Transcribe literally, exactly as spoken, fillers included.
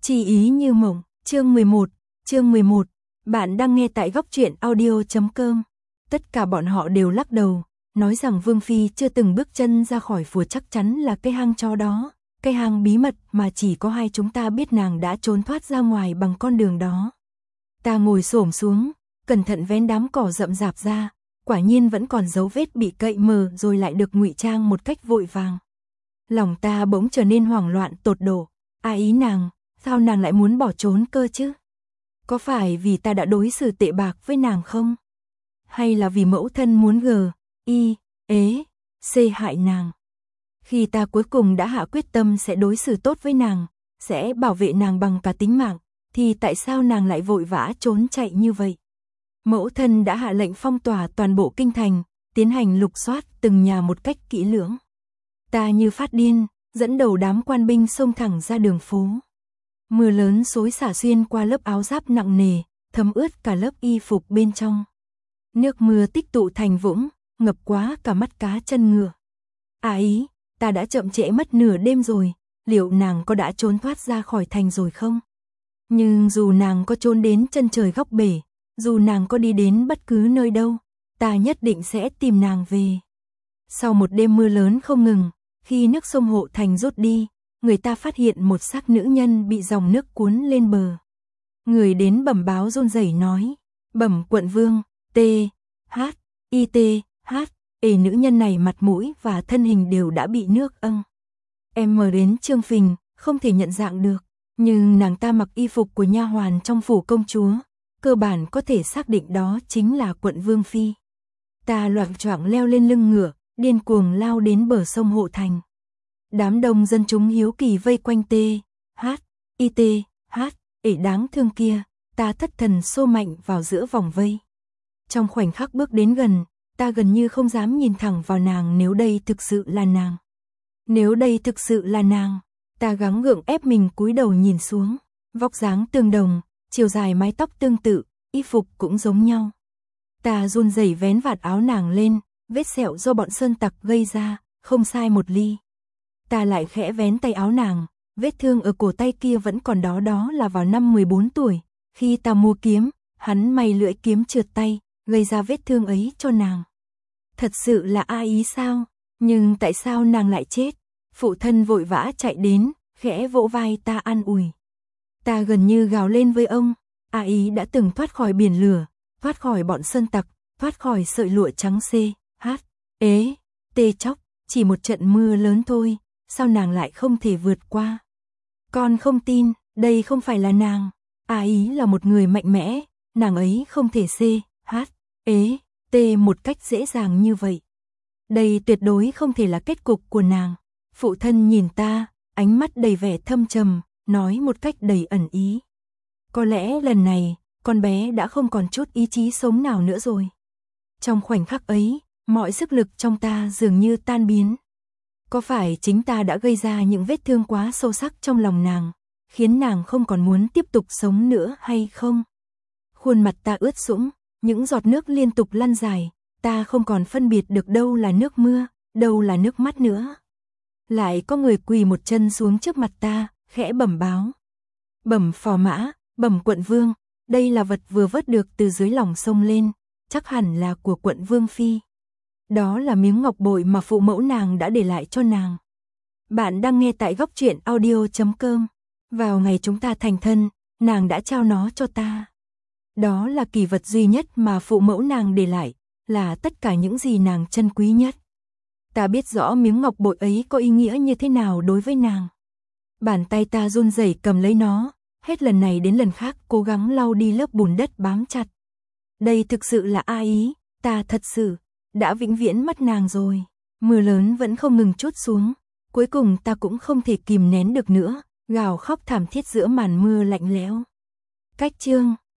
Chi ý như mộng, chương mười một, chương mười một, bạn đang nghe tại góc truyện audio chấm com. Tất cả bọn họ đều lắc đầu, nói rằng Vương Phi chưa từng bước chân ra khỏi phủ, chắc chắn là cái hang chó đó, cái hang bí mật mà chỉ có hai chúng ta biết. Nàng đã trốn thoát ra ngoài bằng con đường đó. Ta ngồi xổm xuống, cẩn thận vén đám cỏ rậm rạp ra, quả nhiên vẫn còn dấu vết bị cậy mờ rồi lại được ngụy trang một cách vội vàng. Lòng ta bỗng trở nên hoảng loạn tột độ. Ai ý nàng, sao nàng lại muốn bỏ trốn cơ chứ? Có phải vì ta đã đối xử tệ bạc với nàng không? Hay là vì mẫu thân muốn gờ, y, ế, xê hại nàng? Khi ta cuối cùng đã hạ quyết tâm sẽ đối xử tốt với nàng, sẽ bảo vệ nàng bằng cả tính mạng, thì tại sao nàng lại vội vã trốn chạy như vậy? Mẫu thân đã hạ lệnh phong tỏa toàn bộ kinh thành, tiến hành lục soát từng nhà một cách kỹ lưỡng. Ta như phát điên, dẫn đầu đám quan binh xông thẳng ra đường phố. Mưa lớn xối xả xuyên qua lớp áo giáp nặng nề, thấm ướt cả lớp y phục bên trong. Nước mưa tích tụ thành vũng, ngập quá cả mắt cá chân ngựa. À ý, ta đã chậm trễ mất nửa đêm rồi, liệu nàng có đã trốn thoát ra khỏi thành rồi không? Nhưng dù nàng có trốn đến chân trời góc bể, dù nàng có đi đến bất cứ nơi đâu, ta nhất định sẽ tìm nàng về. Sau một đêm mưa lớn không ngừng, khi nước sông Hộ Thành rút đi, người ta phát hiện một xác nữ nhân bị dòng nước cuốn lên bờ. Người đến bẩm báo run rẩy nói, bẩm quận vương, T, H, I T, H, ê nữ nhân này mặt mũi và thân hình đều đã bị nước âng. Em mờ đến trương phình, không thể nhận dạng được, nhưng nàng ta mặc y phục của nha hoàn trong phủ công chúa, cơ bản có thể xác định đó chính là quận vương phi. Ta loạng choạng leo lên lưng ngựa, điên cuồng lao đến bờ sông Hộ Thành. Đám đông dân chúng hiếu kỳ vây quanh T, H, I T, H, ể đáng thương kia, ta thất thần xô mạnh vào giữa vòng vây. Trong khoảnh khắc bước đến gần, ta gần như không dám nhìn thẳng vào nàng. Nếu đây thực sự là nàng, nếu đây thực sự là nàng, ta gắng gượng ép mình cúi đầu nhìn xuống. Vóc dáng tương đồng, chiều dài mái tóc tương tự, y phục cũng giống nhau. Ta run rẩy vén vạt áo nàng lên, vết sẹo do bọn sơn tặc gây ra, không sai một ly. Ta lại khẽ vén tay áo nàng, vết thương ở cổ tay kia vẫn còn đó. Đó là vào năm mười bốn tuổi, khi ta mua kiếm, hắn may lưỡi kiếm trượt tay, gây ra vết thương ấy cho nàng. Thật sự là ai ý sao? Nhưng tại sao nàng lại chết? Phụ thân vội vã chạy đến, khẽ vỗ vai ta an ủi. Ta gần như gào lên với ông, A ý đã từng thoát khỏi biển lửa, thoát khỏi bọn sơn tặc, thoát khỏi sợi lụa trắng C, H, ế, tê chóc, chỉ một trận mưa lớn thôi, sao nàng lại không thể vượt qua? Con không tin, đây không phải là nàng, A ý là một người mạnh mẽ, nàng ấy không thể C, H, ế, tê một cách dễ dàng như vậy. Đây tuyệt đối không thể là kết cục của nàng. Phụ thân nhìn ta, ánh mắt đầy vẻ thâm trầm, nói một cách đầy ẩn ý. Có lẽ lần này, con bé đã không còn chút ý chí sống nào nữa rồi. Trong khoảnh khắc ấy, mọi sức lực trong ta dường như tan biến. Có phải chính ta đã gây ra những vết thương quá sâu sắc trong lòng nàng, khiến nàng không còn muốn tiếp tục sống nữa hay không? Khuôn mặt ta ướt sũng, những giọt nước liên tục lăn dài, ta không còn phân biệt được đâu là nước mưa, đâu là nước mắt nữa. Lại có người quỳ một chân xuống trước mặt ta, khẽ bẩm báo. Bẩm phò mã, bẩm quận vương, đây là vật vừa vớt được từ dưới lòng sông lên, chắc hẳn là của quận vương phi. Đó là miếng ngọc bội mà phụ mẫu nàng đã để lại cho nàng. Bạn đang nghe tại góc truyện audio chấm com. Vào ngày chúng ta thành thân, nàng đã trao nó cho ta. Đó là kỷ vật duy nhất mà phụ mẫu nàng để lại, là tất cả những gì nàng trân quý nhất. Ta biết rõ miếng ngọc bội ấy có ý nghĩa như thế nào đối với nàng. Bàn tay ta run rẩy cầm lấy nó, hết lần này đến lần khác cố gắng lau đi lớp bùn đất bám chặt. Đây thực sự là A ý, ta thật sự đã vĩnh viễn mất nàng rồi. Mưa lớn vẫn không ngừng trút xuống, cuối cùng ta cũng không thể kìm nén được nữa, gào khóc thảm thiết giữa màn mưa lạnh lẽo. Cách chương